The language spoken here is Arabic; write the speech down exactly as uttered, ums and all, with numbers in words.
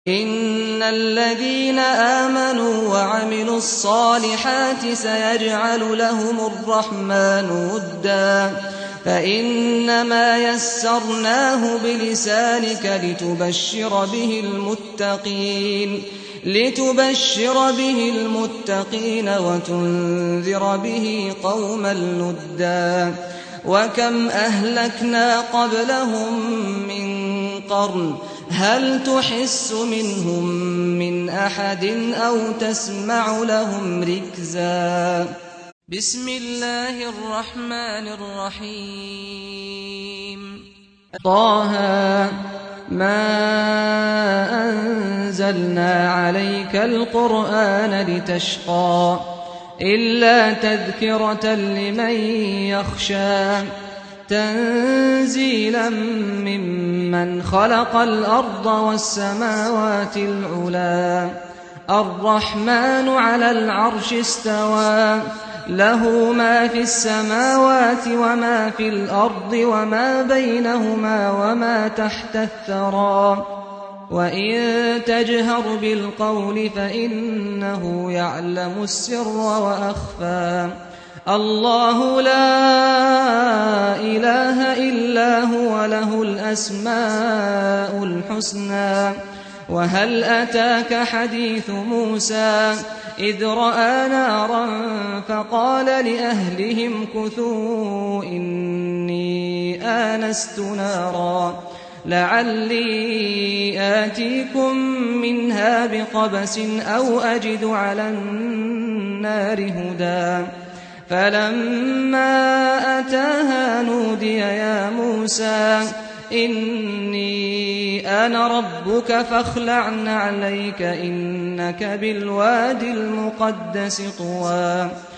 إِنَّ الَّذِينَ آمَنُوا وَعَمِلُوا الصَّالِحَاتِ سَيَجْعَلُ لَهُمُ الرَّحْمَٰنُ وُدًّا فَإِنَّمَا يَسَّرْنَاهُ بِلِسَانِكَ لِتُبَشِّرَ بِهِ الْمُتَّقِينَ لِتُبَشِّرَ بِهِ الْمُتَّقِينَ وَتُنذِرَ بِهِ قَوْمًا لُّدًّا وَكَمْ أَهْلَكْنَا قَبْلَهُم مِّن قَرْنٍ هَلْ تُحِسُّ مِنْهُم مِّنْ أَحَدٍ أَوْ تَسْمَعُ لَهُمْ رِكْزًا بسم الله الرحمن الرحيم طه ما أنزلنا عليك القرآن لتشقى إلا تذكرة لمن يخشى تنزيلا ممن خلق الأرض والسماوات العلى الرحمن على العرش استوى له ما في السماوات وما في الأرض وما بينهما وما تحت الثرى وإن تجهر بالقول فإنه يعلم السر وأخفى الله لا إله إلا هو له الأسماء الحسنى وهل أتاك حديث موسى إذ رأى نارا فقال لأهلهم كثوا إني آنست نارا لعلي آتيكم منها بقبس أو أجد على النار هدى فلما أتاها نودي يا موسى إني أنا ربك فاخلع نعليك إنك بالوادي المقدس طوى